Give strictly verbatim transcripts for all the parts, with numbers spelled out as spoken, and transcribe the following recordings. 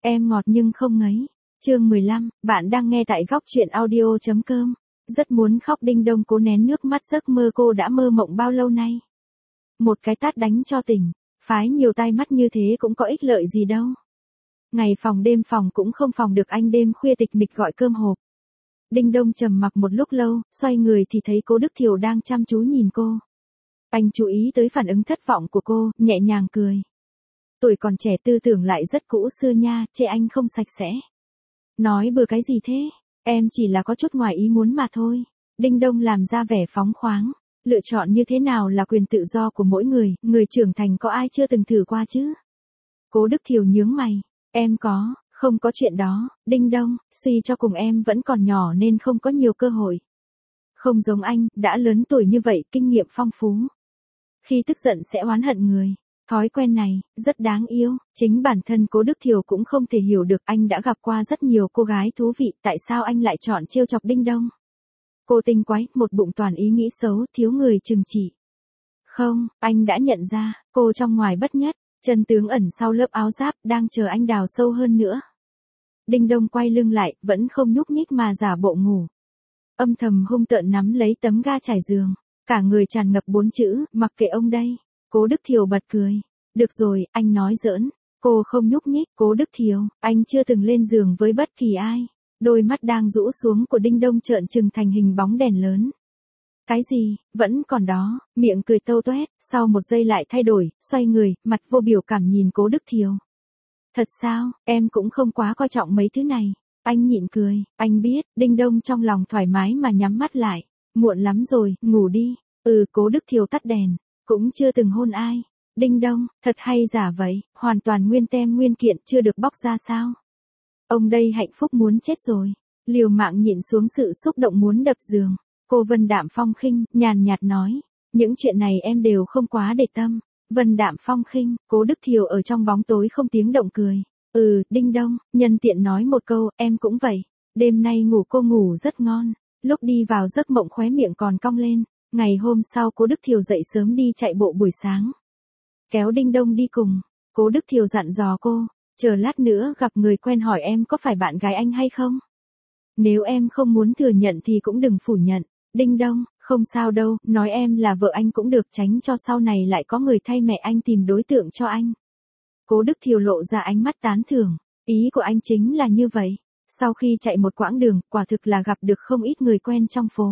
Em ngọt nhưng không ngấy. Chương mười lăm, bạn đang nghe tại góc truyện audio chấm com. Rất muốn khóc, Đinh Đông cố nén nước mắt, giấc mơ cô đã mơ mộng bao lâu nay. Một cái tát đánh cho tỉnh, phái nhiều tai mắt như thế cũng có ích lợi gì đâu. Ngày phòng đêm phòng cũng không phòng được anh, đêm khuya tịch mịch gọi cơm hộp. Đinh Đông trầm mặc một lúc lâu, xoay người thì thấy cố Đức Thiều đang chăm chú nhìn cô. Anh chú ý tới phản ứng thất vọng của cô, nhẹ nhàng cười. Tuổi còn trẻ tư tưởng lại rất cũ xưa nha, chê anh không sạch sẽ. Nói bừa cái gì thế, em chỉ là có chút ngoài ý muốn mà thôi. Đinh Đông làm ra vẻ phóng khoáng, lựa chọn như thế nào là quyền tự do của mỗi người, người trưởng thành có ai chưa từng thử qua chứ. Cố Đức Thiều nhướng mày, em có, không có chuyện đó. Đinh Đông, suy cho cùng em vẫn còn nhỏ nên không có nhiều cơ hội. Không giống anh, đã lớn tuổi như vậy, kinh nghiệm phong phú. Khi tức giận sẽ oán hận người. Thói quen này, rất đáng yêu, chính bản thân cố Đức Thiều cũng không thể hiểu được. Anh đã gặp qua rất nhiều cô gái thú vị, tại sao anh lại chọn trêu chọc Đinh Đông? Cô tinh quái, một bụng toàn ý nghĩ xấu, thiếu người trừng trị. Không, anh đã nhận ra, cô trong ngoài bất nhất, chân tướng ẩn sau lớp áo giáp, đang chờ anh đào sâu hơn nữa. Đinh Đông quay lưng lại, vẫn không nhúc nhích mà giả bộ ngủ. Âm thầm hung tợn nắm lấy tấm ga trải giường, cả người tràn ngập bốn chữ, mặc kệ ông đây. Cố Đức Thiều bật cười. Được rồi, anh nói giỡn. Cô không nhúc nhích. Cố Đức Thiều, anh chưa từng lên giường với bất kỳ ai. Đôi mắt đang rũ xuống của Đinh Đông trợn trừng thành hình bóng đèn lớn. Cái gì, vẫn còn đó, miệng cười tâu toét, sau một giây lại thay đổi, xoay người, mặt vô biểu cảm nhìn Cố Đức Thiều. Thật sao, em cũng không quá coi trọng mấy thứ này. Anh nhịn cười, anh biết, Đinh Đông trong lòng thoải mái mà nhắm mắt lại. Muộn lắm rồi, ngủ đi. Ừ, Cố Đức Thiều tắt đèn. Cũng chưa từng hôn ai. Đinh Đông, thật hay giả vậy, hoàn toàn nguyên tem nguyên kiện, chưa được bóc ra sao? Ông đây hạnh phúc muốn chết rồi. Liều mạng nhịn xuống sự xúc động muốn đập giường. Cô Vân đạm phong khinh, nhàn nhạt nói. Những chuyện này em đều không quá để tâm. Vân đạm phong khinh, Cố Đức Thiều ở trong bóng tối không tiếng động cười. Ừ, Đinh Đông, nhân tiện nói một câu, em cũng vậy. Đêm nay ngủ cô ngủ rất ngon. Lúc đi vào giấc mộng khóe miệng còn cong lên. Ngày hôm sau Cố Đức Thiều dậy sớm đi chạy bộ buổi sáng. Kéo Đinh Đông đi cùng. Cố Đức Thiều dặn dò cô, chờ lát nữa gặp người quen hỏi em có phải bạn gái anh hay không. Nếu em không muốn thừa nhận thì cũng đừng phủ nhận. Đinh Đông, không sao đâu, nói em là vợ anh cũng được, tránh cho sau này lại có người thay mẹ anh tìm đối tượng cho anh. Cố Đức Thiều lộ ra ánh mắt tán thưởng. Ý của anh chính là như vậy. Sau khi chạy một quãng đường, quả thực là gặp được không ít người quen trong phố.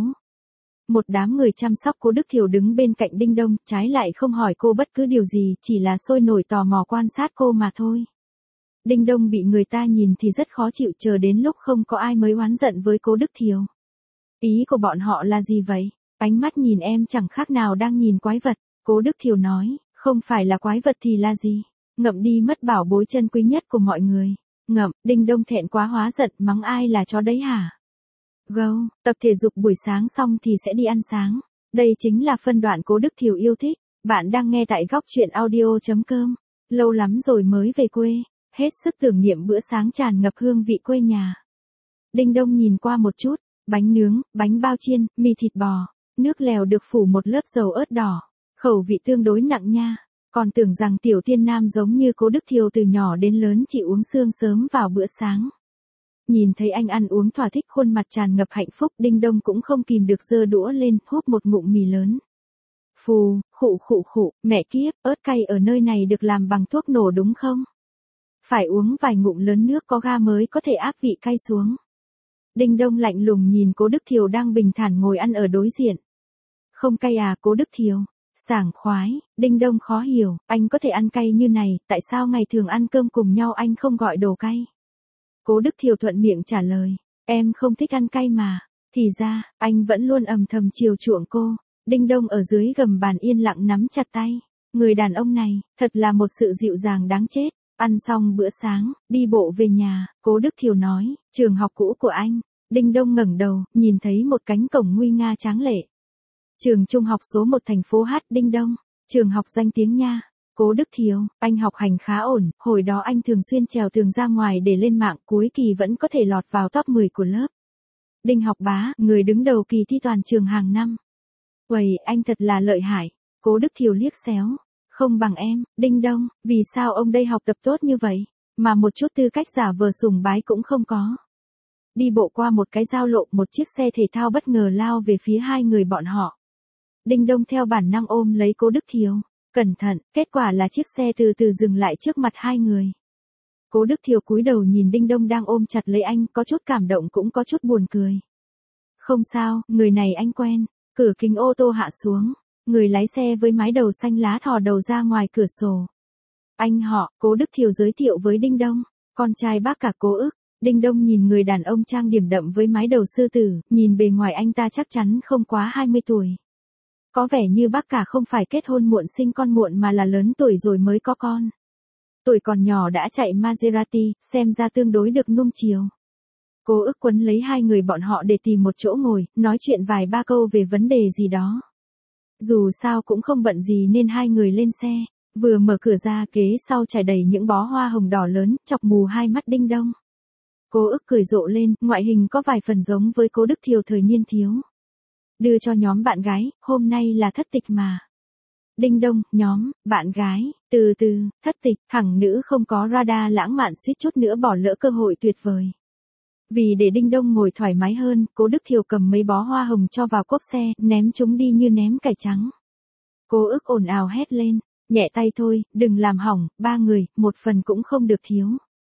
Một đám người chăm sóc Cố Đức Thiều đứng bên cạnh Đinh Đông, trái lại không hỏi cô bất cứ điều gì, chỉ là sôi nổi tò mò quan sát cô mà thôi. Đinh Đông bị người ta nhìn thì rất khó chịu, chờ đến lúc không có ai mới oán giận với Cố Đức Thiều. Ý của bọn họ là gì vậy? Ánh mắt nhìn em chẳng khác nào đang nhìn quái vật. Cố Đức Thiều nói, không phải là quái vật thì là gì? Ngậm đi mất bảo bối chân quý nhất của mọi người. Ngậm. Đinh Đông thẹn quá hóa giận, mắng ai là chó đấy hả? Gâu, tập thể dục buổi sáng xong thì sẽ đi ăn sáng. Đây chính là phân đoạn Cố Đức Thiều yêu thích. Bạn đang nghe tại góc truyện audio chấm com. Lâu lắm rồi mới về quê, hết sức tưởng niệm bữa sáng tràn ngập hương vị quê nhà. Đinh Đông nhìn qua một chút, bánh nướng, bánh bao chiên, mì thịt bò, nước lèo được phủ một lớp dầu ớt đỏ, khẩu vị tương đối nặng nha. Còn tưởng rằng tiểu tiên nam giống như Cố Đức Thiều từ nhỏ đến lớn chỉ uống sương sớm vào bữa sáng. Nhìn thấy anh ăn uống thỏa thích, khuôn mặt tràn ngập hạnh phúc, Đinh Đông cũng không kìm được giơ đũa lên, húp một ngụm mì lớn. Phù, khụ khụ khụ, mẹ kiếp, ớt cay ở nơi này được làm bằng thuốc nổ đúng không? Phải uống vài ngụm lớn nước có ga mới có thể áp vị cay xuống. Đinh Đông lạnh lùng nhìn Cố Đức Thiều đang bình thản ngồi ăn ở đối diện. Không cay à? Cố Đức Thiều sảng khoái. Đinh Đông khó hiểu, anh có thể ăn cay như này, tại sao ngày thường ăn cơm cùng nhau anh không gọi đồ cay? Cố Đức Thiều thuận miệng trả lời, em không thích ăn cay mà. Thì ra, anh vẫn luôn âm thầm chiều chuộng cô. Đinh Đông ở dưới gầm bàn yên lặng nắm chặt tay. Người đàn ông này, thật là một sự dịu dàng đáng chết. Ăn xong bữa sáng, đi bộ về nhà, Cố Đức Thiều nói, trường học cũ của anh. Đinh Đông ngẩng đầu, nhìn thấy một cánh cổng nguy nga tráng lệ. Trường trung học số một thành phố H. Đinh Đông, trường học danh tiếng nha. Cố Đức Thiều, anh học hành khá ổn, hồi đó anh thường xuyên trèo tường ra ngoài để lên mạng, cuối kỳ vẫn có thể lọt vào top mười của lớp. Đinh học bá, người đứng đầu kỳ thi toàn trường hàng năm. Uầy, anh thật là lợi hại. Cố Đức Thiều liếc xéo. Không bằng em. Đinh Đông, vì sao ông đây học tập tốt như vậy? mà một chút tư cách giả vờ sùng bái cũng không có. Đi bộ qua một cái giao lộ, một chiếc xe thể thao bất ngờ lao về phía hai người bọn họ. Đinh Đông theo bản năng ôm lấy Cố Đức Thiều. Cẩn thận, kết quả là chiếc xe từ từ dừng lại trước mặt hai người. Cố Đức Thiều cúi đầu nhìn Đinh Đông đang ôm chặt lấy anh, có chút cảm động cũng có chút buồn cười. Không sao, người này anh quen. Cửa kính ô tô hạ xuống. Người lái xe với mái đầu xanh lá thò đầu ra ngoài cửa sổ. Anh họ, Cố Đức Thiều giới thiệu với Đinh Đông. Con trai bác cả Cố Ức. Đinh Đông nhìn người đàn ông trang điểm đậm với mái đầu sư tử, nhìn bề ngoài anh ta chắc chắn không quá hai mươi tuổi. Có vẻ như bác cả không phải kết hôn muộn sinh con muộn mà là lớn tuổi rồi mới có con. Tuổi còn nhỏ đã chạy Maserati, xem ra tương đối được nuông chiều. Cố Ức quấn lấy hai người bọn họ để tìm một chỗ ngồi, nói chuyện vài ba câu về vấn đề gì đó. Dù sao cũng không bận gì nên hai người lên xe, vừa mở cửa ra ghế sau trải đầy những bó hoa hồng đỏ lớn, chọc mù hai mắt Đinh Đông. Cố Ức cười rộ lên, ngoại hình có vài phần giống với Cố Đức Thiều thời niên thiếu. Đưa cho nhóm bạn gái, hôm nay là thất tịch mà. Đinh Đông, nhóm, bạn gái, từ từ, thất tịch, thằng nữ không có radar lãng mạn suýt chút nữa bỏ lỡ cơ hội tuyệt vời. Vì để Đinh Đông ngồi thoải mái hơn, Cố Đức Thiều cầm mấy bó hoa hồng cho vào cốp xe, ném chúng đi như ném cải trắng. Cố Ức ồn ào hét lên, nhẹ tay thôi, đừng làm hỏng, ba người, một phần cũng không được thiếu.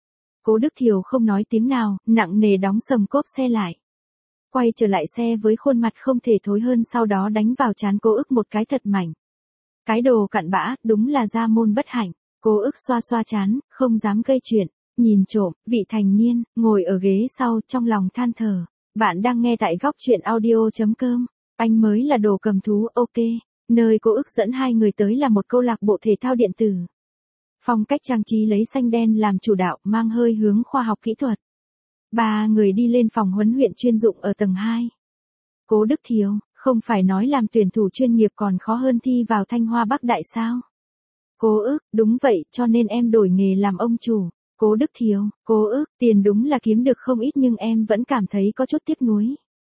Cố Đức Thiều không nói tiếng nào, nặng nề đóng sầm cốp xe lại. Quay trở lại xe với khuôn mặt không thể thối hơn, sau đó đánh vào trán Cố Ức một cái thật mạnh. Cái đồ cặn bã, đúng là gia môn bất hạnh. Cố Ức xoa xoa trán, không dám gây chuyện, nhìn trộm, vị thành niên, ngồi ở ghế sau, trong lòng than thở. Bạn đang nghe tại góc truyện audio chấm com. Anh mới là đồ cầm thú, ok. Nơi Cố Ức dẫn hai người tới là một câu lạc bộ thể thao điện tử. Phong cách trang trí lấy xanh đen làm chủ đạo, mang hơi hướng khoa học kỹ thuật. Ba người đi lên phòng huấn luyện chuyên dụng ở tầng hai. Cố Đức Thiều, không phải nói làm tuyển thủ chuyên nghiệp còn khó hơn thi vào Thanh Hoa Bắc Đại sao? Cố Ức, đúng vậy, cho nên em đổi nghề làm ông chủ. Cố Đức Thiều, Cố Ức, tiền đúng là kiếm được không ít nhưng em vẫn cảm thấy có chút tiếc nuối.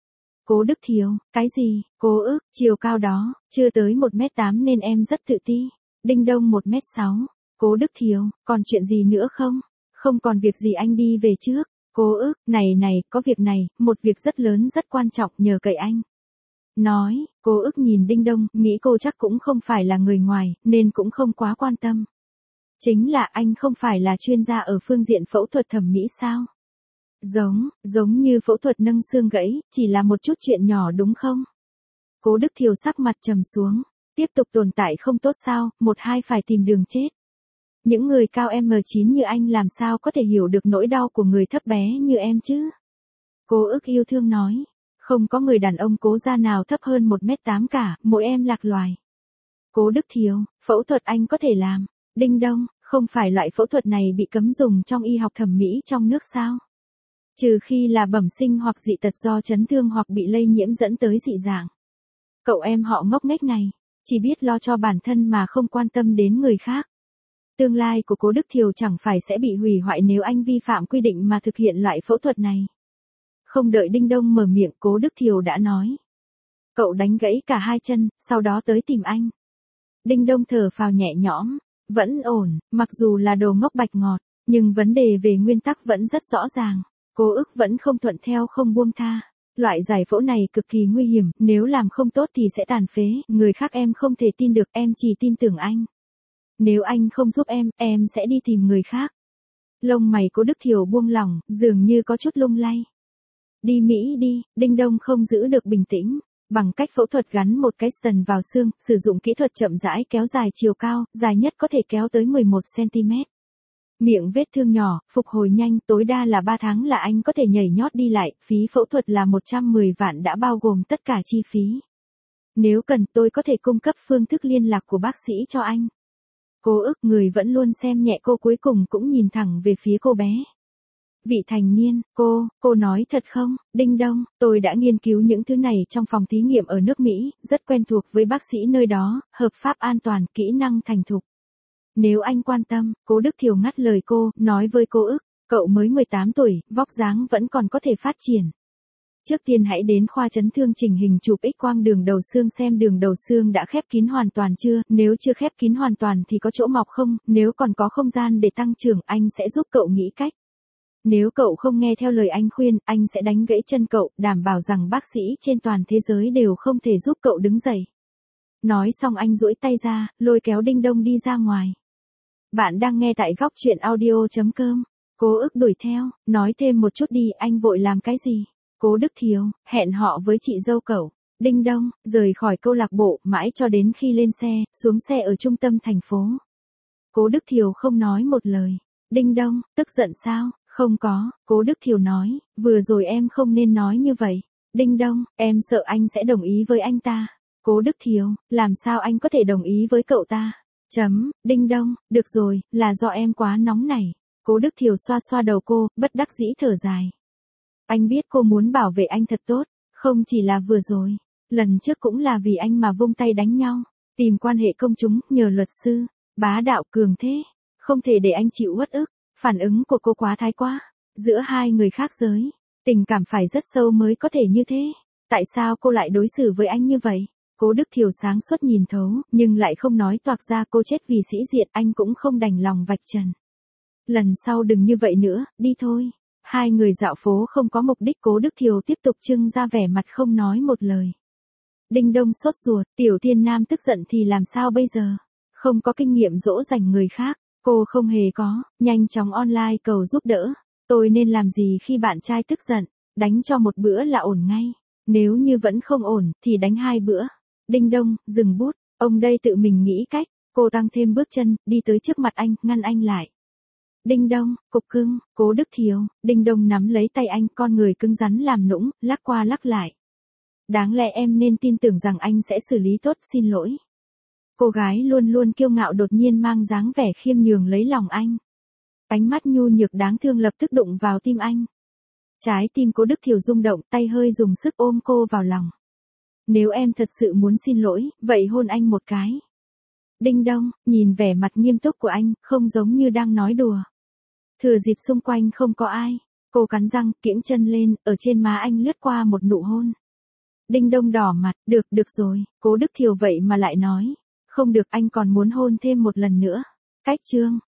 Cố Đức Thiều, cái gì? Cố Ức, chiều cao đó, chưa tới một mét tám nên em rất tự ti. Đinh Đông một mét sáu. Cố Đức Thiều, còn chuyện gì nữa không? Không còn việc gì anh đi về trước. Cố Ức, này này, có việc này, một việc rất lớn rất quan trọng nhờ cậy anh. Nói, Cố Ức nhìn Đinh Đông, nghĩ cô chắc cũng không phải là người ngoài, nên cũng không quá quan tâm. Chính là anh không phải là chuyên gia ở phương diện phẫu thuật thẩm mỹ sao? Giống, giống như phẫu thuật nâng xương gãy, chỉ là một chút chuyện nhỏ đúng không? Cố Đức Thiều sắc mặt trầm xuống, tiếp tục tồn tại không tốt sao, một hai phải tìm đường chết. Những người cao em chín như anh làm sao có thể hiểu được nỗi đau của người thấp bé như em chứ? Cố Ức yêu thương nói, không có người đàn ông Cố gia nào thấp hơn một mét tám cả, mỗi em lạc loài. Cố Đức Thiều, phẫu thuật anh có thể làm. Đinh Đông, không phải loại phẫu thuật này bị cấm dùng trong y học thẩm mỹ trong nước sao? Trừ khi là bẩm sinh hoặc dị tật do chấn thương hoặc bị lây nhiễm dẫn tới dị dạng. Cậu em họ ngốc nghếch này, chỉ biết lo cho bản thân mà không quan tâm đến người khác. Tương lai của Cố Đức Thiều chẳng phải sẽ bị hủy hoại nếu anh vi phạm quy định mà thực hiện loại phẫu thuật này. Không đợi Đinh Đông mở miệng, Cố Đức Thiều đã nói. Cậu đánh gãy cả hai chân, sau đó tới tìm anh. Đinh Đông thở phào nhẹ nhõm, vẫn ổn, mặc dù là đồ ngốc bạch ngọt, nhưng vấn đề về nguyên tắc vẫn rất rõ ràng. Cố Ức vẫn không thuận theo không buông tha. Loại giải phẫu này cực kỳ nguy hiểm, nếu làm không tốt thì sẽ tàn phế, người khác em không thể tin được, em chỉ tin tưởng anh. Nếu anh không giúp em, em sẽ đi tìm người khác. Lông mày Cố Đức Thiều buông lỏng, dường như có chút lung lay. Đi Mỹ đi, Đinh Đông không giữ được bình tĩnh. Bằng cách phẫu thuật gắn một cái stent vào xương, sử dụng kỹ thuật chậm rãi kéo dài chiều cao, dài nhất có thể kéo tới mười một xăng ti mét. Miệng vết thương nhỏ, phục hồi nhanh, tối đa là ba tháng là anh có thể nhảy nhót đi lại, phí phẫu thuật là một trăm mười vạn đã bao gồm tất cả chi phí. Nếu cần tôi có thể cung cấp phương thức liên lạc của bác sĩ cho anh. Cố Ức, người vẫn luôn xem nhẹ cô, cuối cùng cũng nhìn thẳng về phía cô bé. Vị thành niên, cô, cô nói thật không? Đinh Đông, tôi đã nghiên cứu những thứ này trong phòng thí nghiệm ở nước Mỹ, rất quen thuộc với bác sĩ nơi đó, hợp pháp an toàn, kỹ năng thành thục. Nếu anh quan tâm, Cố Đức Thiều ngắt lời cô, nói với Cố Ức, cậu mới mười tám tuổi, vóc dáng vẫn còn có thể phát triển. Trước tiên hãy đến khoa chấn thương chỉnh hình chụp X quang đường đầu xương xem đường đầu xương đã khép kín hoàn toàn chưa, nếu chưa khép kín hoàn toàn thì có chỗ mọc không, nếu còn có không gian để tăng trưởng anh sẽ giúp cậu nghĩ cách. Nếu cậu không nghe theo lời anh khuyên, anh sẽ đánh gãy chân cậu, đảm bảo rằng bác sĩ trên toàn thế giới đều không thể giúp cậu đứng dậy. Nói xong anh duỗi tay ra, lôi kéo Đinh Đông đi ra ngoài. Bạn đang nghe tại góc chuyện audio chấm com. Cố ức đuổi theo, nói thêm một chút đi, anh vội làm cái gì? Cố Đức Thiều, hẹn họ với chị dâu cậu. Đinh Đông, rời khỏi câu lạc bộ, mãi cho đến khi lên xe, xuống xe ở trung tâm thành phố. Cố Đức Thiều không nói một lời. Đinh Đông, tức giận sao? Không có, Cố Đức Thiều nói, vừa rồi em không nên nói như vậy. Đinh Đông, em sợ anh sẽ đồng ý với anh ta. Cố Đức Thiều, làm sao anh có thể đồng ý với cậu ta? Chấm, Đinh Đông, được rồi, là do em quá nóng nảy. Cố Đức Thiều xoa xoa đầu cô, bất đắc dĩ thở dài. Anh biết cô muốn bảo vệ anh thật tốt, không chỉ là vừa rồi, lần trước cũng là vì anh mà vung tay đánh nhau, tìm quan hệ công chúng, nhờ luật sư, bá đạo cường thế, không thể để anh chịu uất ức, phản ứng của cô quá thái quá, giữa hai người khác giới, tình cảm phải rất sâu mới có thể như thế, tại sao cô lại đối xử với anh như vậy? Cố Đức Thiều sáng suốt nhìn thấu, nhưng lại không nói toạc ra cô chết vì sĩ diện, anh cũng không đành lòng vạch trần. Lần sau đừng như vậy nữa, đi thôi. Hai người dạo phố không có mục đích, Cố Đức Thiều tiếp tục trưng ra vẻ mặt không nói một lời. Đinh Đông sốt ruột, Tiểu Thiên Nam tức giận thì làm sao bây giờ? Không có kinh nghiệm dỗ dành người khác, cô không hề có, nhanh chóng online cầu giúp đỡ. Tôi nên làm gì khi bạn trai tức giận? Đánh cho một bữa là ổn ngay. Nếu như vẫn không ổn, thì đánh hai bữa. Đinh Đông, dừng bút, ông đây tự mình nghĩ cách. Cô tăng thêm bước chân, đi tới trước mặt anh, ngăn anh lại. Đinh Đông, cục cưng, Cố Đức Thiều, Đinh Đông nắm lấy tay anh, con người cứng rắn làm nũng, lắc qua lắc lại. Đáng lẽ em nên tin tưởng rằng anh sẽ xử lý tốt, xin lỗi. Cô gái luôn luôn kiêu ngạo đột nhiên mang dáng vẻ khiêm nhường lấy lòng anh. Ánh mắt nhu nhược đáng thương lập tức đụng vào tim anh. Trái tim Cố Đức Thiều rung động, tay hơi dùng sức ôm cô vào lòng. Nếu em thật sự muốn xin lỗi, vậy hôn anh một cái. Đinh Đông, nhìn vẻ mặt nghiêm túc của anh, không giống như đang nói đùa. Thừa dịp xung quanh không có ai, cô cắn răng, kiễng chân lên, ở trên má anh lướt qua một nụ hôn. Đinh Đông đỏ mặt, được, được rồi, Cố Đức Thiều vậy mà lại nói. Không được, anh còn muốn hôn thêm một lần nữa. Cách chương,